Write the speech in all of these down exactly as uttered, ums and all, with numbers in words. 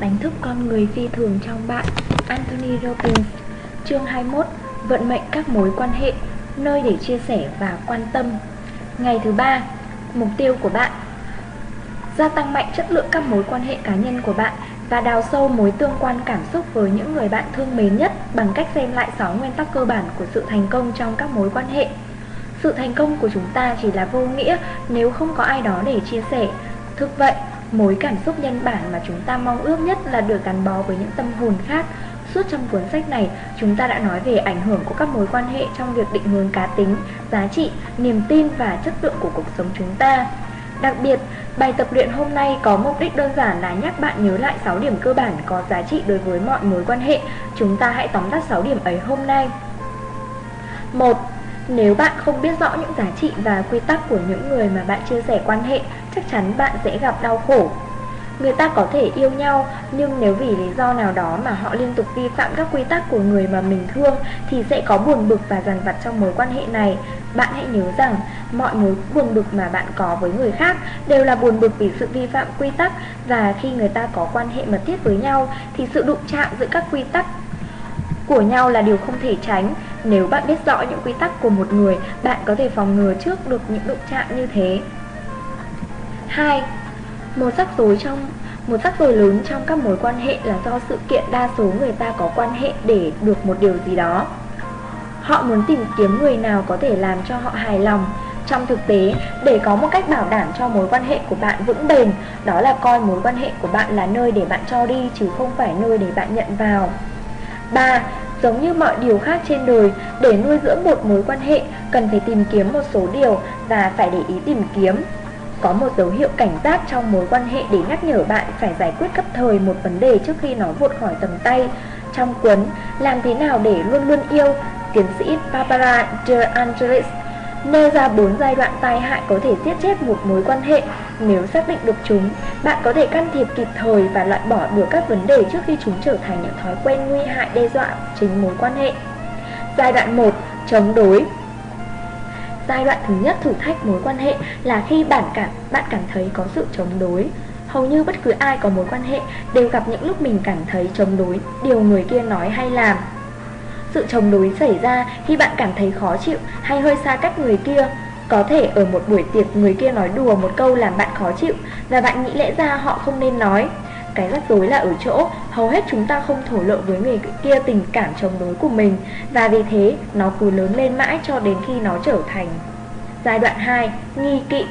Đánh thức con người phi thường trong bạn, Anthony Robbins. Chương hai mươi mốt. Vận mệnh các mối quan hệ, nơi để chia sẻ và quan tâm. Ngày thứ ba. Mục tiêu của bạn: gia tăng mạnh chất lượng các mối quan hệ cá nhân của bạn và đào sâu mối tương quan cảm xúc với những người bạn thương mến nhất bằng cách xem lại sáu nguyên tắc cơ bản của sự thành công trong các mối quan hệ. Sự thành công của chúng ta chỉ là vô nghĩa nếu không có ai đó để chia sẻ. Thực vậy, mối cảm xúc nhân bản mà chúng ta mong ước nhất là được gắn bó với những tâm hồn khác. Suốt trong cuốn sách này, chúng ta đã nói về ảnh hưởng của các mối quan hệ trong việc định hướng cá tính, giá trị, niềm tin và chất lượng của cuộc sống chúng ta. Đặc biệt, bài tập luyện hôm nay có mục đích đơn giản là nhắc bạn nhớ lại sáu điểm cơ bản có giá trị đối với mọi mối quan hệ. Chúng ta hãy tóm tắt sáu điểm ấy hôm nay. một. Nếu bạn không biết rõ những giá trị và quy tắc của những người mà bạn chia sẻ quan hệ, chắc chắn bạn sẽ gặp đau khổ. Người ta có thể yêu nhau, nhưng nếu vì lý do nào đó mà họ liên tục vi phạm các quy tắc của người mà mình thương thì sẽ có buồn bực và dằn vặt trong mối quan hệ này. Bạn hãy nhớ rằng, mọi mối buồn bực mà bạn có với người khác đều là buồn bực vì sự vi phạm quy tắc. Và khi người ta có quan hệ mật thiết với nhau thì sự đụng chạm giữa các quy tắc của nhau là điều không thể tránh. Nếu bạn biết rõ những quy tắc của một người, bạn có thể phòng ngừa trước được những đụng chạm như thế. hai. Một rắc rối trong một rắc rối lớn trong các mối quan hệ là do sự kiện đa số người ta có quan hệ để được một điều gì đó. Họ muốn tìm kiếm người nào có thể làm cho họ hài lòng. Trong thực tế, để có một cách bảo đảm cho mối quan hệ của bạn vững bền, đó là coi mối quan hệ của bạn là nơi để bạn cho đi chứ không phải nơi để bạn nhận vào. ba. Giống như mọi điều khác trên đời, để nuôi dưỡng một mối quan hệ cần phải tìm kiếm một số điều và phải để ý tìm kiếm. Có một dấu hiệu cảnh giác trong mối quan hệ để nhắc nhở bạn phải giải quyết cấp thời một vấn đề trước khi nó vụt khỏi tầm tay. Trong cuốn Làm thế nào để luôn luôn yêu, tiến sĩ Barbara De Angelis nêu ra bốn giai đoạn tai hại có thể giết chết một mối quan hệ. Nếu xác định được chúng, bạn có thể can thiệp kịp thời và loại bỏ được các vấn đề trước khi chúng trở thành những thói quen nguy hại đe dọa chính mối quan hệ. Giai đoạn một. Chống đối. Giai đoạn thứ nhất thử thách mối quan hệ là khi bạn cảm, bạn cảm thấy có sự chống đối. Hầu như bất cứ ai có mối quan hệ đều gặp những lúc mình cảm thấy chống đối điều người kia nói hay làm. Sự chống đối xảy ra khi bạn cảm thấy khó chịu hay hơi xa cách người kia. Có thể ở một buổi tiệc người kia nói đùa một câu làm bạn khó chịu và bạn nghĩ lẽ ra họ không nên nói. Cái rắc rối là ở chỗ hầu hết chúng ta không thổ lộ với người kia tình cảm chống đối của mình, và vì thế nó cứ lớn lên mãi cho đến khi nó trở thành. Giai đoạn hai. Nghi kỵ.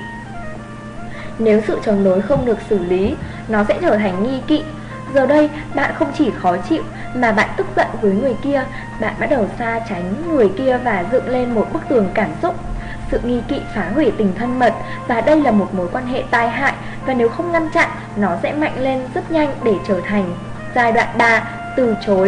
Nếu sự chống đối không được xử lý, nó sẽ trở thành nghi kỵ. Giờ đây, bạn không chỉ khó chịu mà bạn tức giận với người kia. Bạn bắt đầu xa tránh người kia và dựng lên một bức tường cảm xúc. Sự nghi kỵ phá hủy tình thân mật, và đây là một mối quan hệ tai hại. Và nếu không ngăn chặn, nó sẽ mạnh lên rất nhanh để trở thành. Giai đoạn ba. Từ chối.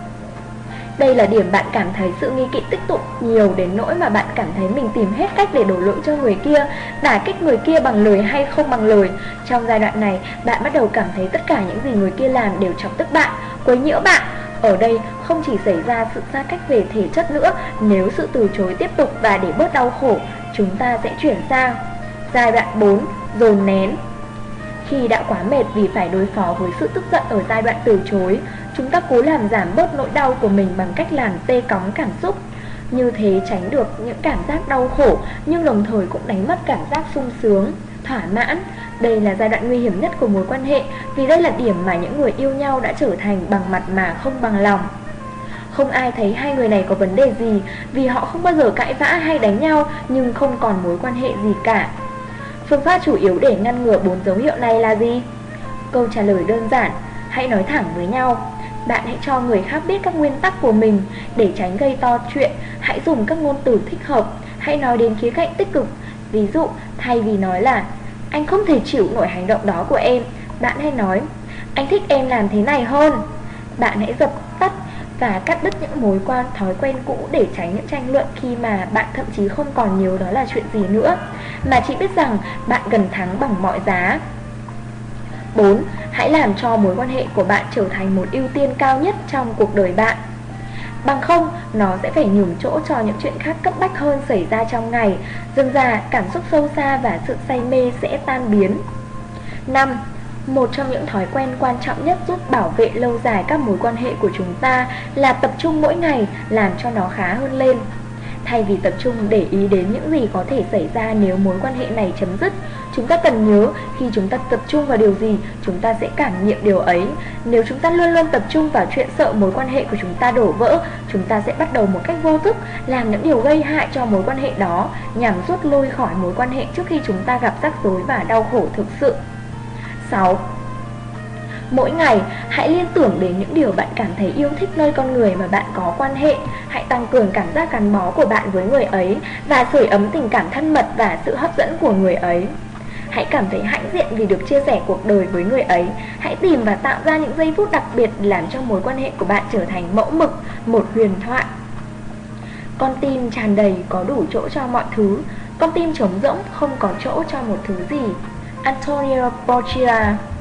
Đây là điểm bạn cảm thấy sự nghi kỵ tích tụ nhiều đến nỗi mà bạn cảm thấy mình tìm hết cách để đổ lỗi cho người kia, đả kích người kia bằng lời hay không bằng lời. Trong giai đoạn này, bạn bắt đầu cảm thấy tất cả những gì người kia làm đều chọc tức bạn, quấy nhiễu bạn. Ở đây không chỉ xảy ra sự xa cách về thể chất nữa. Nếu sự từ chối tiếp tục và để bớt đau khổ, chúng ta sẽ chuyển sang giai đoạn bốn. Dồn nén. Khi đã quá mệt vì phải đối phó với sự tức giận ở giai đoạn từ chối, chúng ta cố làm giảm bớt nỗi đau của mình bằng cách làm tê cóng cảm xúc. Như thế tránh được những cảm giác đau khổ, nhưng đồng thời cũng đánh mất cảm giác sung sướng, thỏa mãn. Đây là giai đoạn nguy hiểm nhất của mối quan hệ, vì đây là điểm mà những người yêu nhau đã trở thành bằng mặt mà không bằng lòng. Không ai thấy hai người này có vấn đề gì, vì họ không bao giờ cãi vã hay đánh nhau, nhưng không còn mối quan hệ gì cả. Phương pháp chủ yếu để ngăn ngừa bốn dấu hiệu này là gì? Câu trả lời đơn giản: hãy nói thẳng với nhau. Bạn hãy cho người khác biết các nguyên tắc của mình. Để tránh gây to chuyện, hãy dùng các ngôn từ thích hợp. Hãy nói đến khía cạnh tích cực. Ví dụ, thay vì nói là anh không thể chịu nổi hành động đó của em, bạn hãy nói anh thích em làm thế này hơn. Bạn hãy dập tắt và cắt đứt những mối quan thói quen cũ để tránh những tranh luận khi mà bạn thậm chí không còn nhớ đó là chuyện gì nữa, mà chỉ biết rằng bạn cần thắng bằng mọi giá. bốn. Hãy làm cho mối quan hệ của bạn trở thành một ưu tiên cao nhất trong cuộc đời bạn. Bằng không, nó sẽ phải nhường chỗ cho những chuyện khác cấp bách hơn xảy ra trong ngày. Dần dà, cảm xúc sâu xa và sự say mê sẽ tan biến. năm. Một trong những thói quen quan trọng nhất giúp bảo vệ lâu dài các mối quan hệ của chúng ta là tập trung mỗi ngày làm cho nó khá hơn lên. Thay vì tập trung để ý đến những gì có thể xảy ra nếu mối quan hệ này chấm dứt, chúng ta cần nhớ khi chúng ta tập trung vào điều gì, chúng ta sẽ cảm nghiệm điều ấy. Nếu chúng ta luôn luôn tập trung vào chuyện sợ mối quan hệ của chúng ta đổ vỡ, chúng ta sẽ bắt đầu một cách vô thức làm những điều gây hại cho mối quan hệ đó, nhằm rút lui khỏi mối quan hệ trước khi chúng ta gặp rắc rối và đau khổ thực sự. Sáu. Mỗi ngày, hãy liên tưởng đến những điều bạn cảm thấy yêu thích nơi con người mà bạn có quan hệ. Hãy tăng cường cảm giác gắn bó của bạn với người ấy và sưởi ấm tình cảm thân mật và sự hấp dẫn của người ấy. Hãy cảm thấy hãnh diện vì được chia sẻ cuộc đời với người ấy. Hãy tìm và tạo ra những giây phút đặc biệt làm cho mối quan hệ của bạn trở thành mẫu mực, một huyền thoại. Con tim tràn đầy có đủ chỗ cho mọi thứ. Con tim trống rỗng không có chỗ cho một thứ gì. Antonio Bourdain.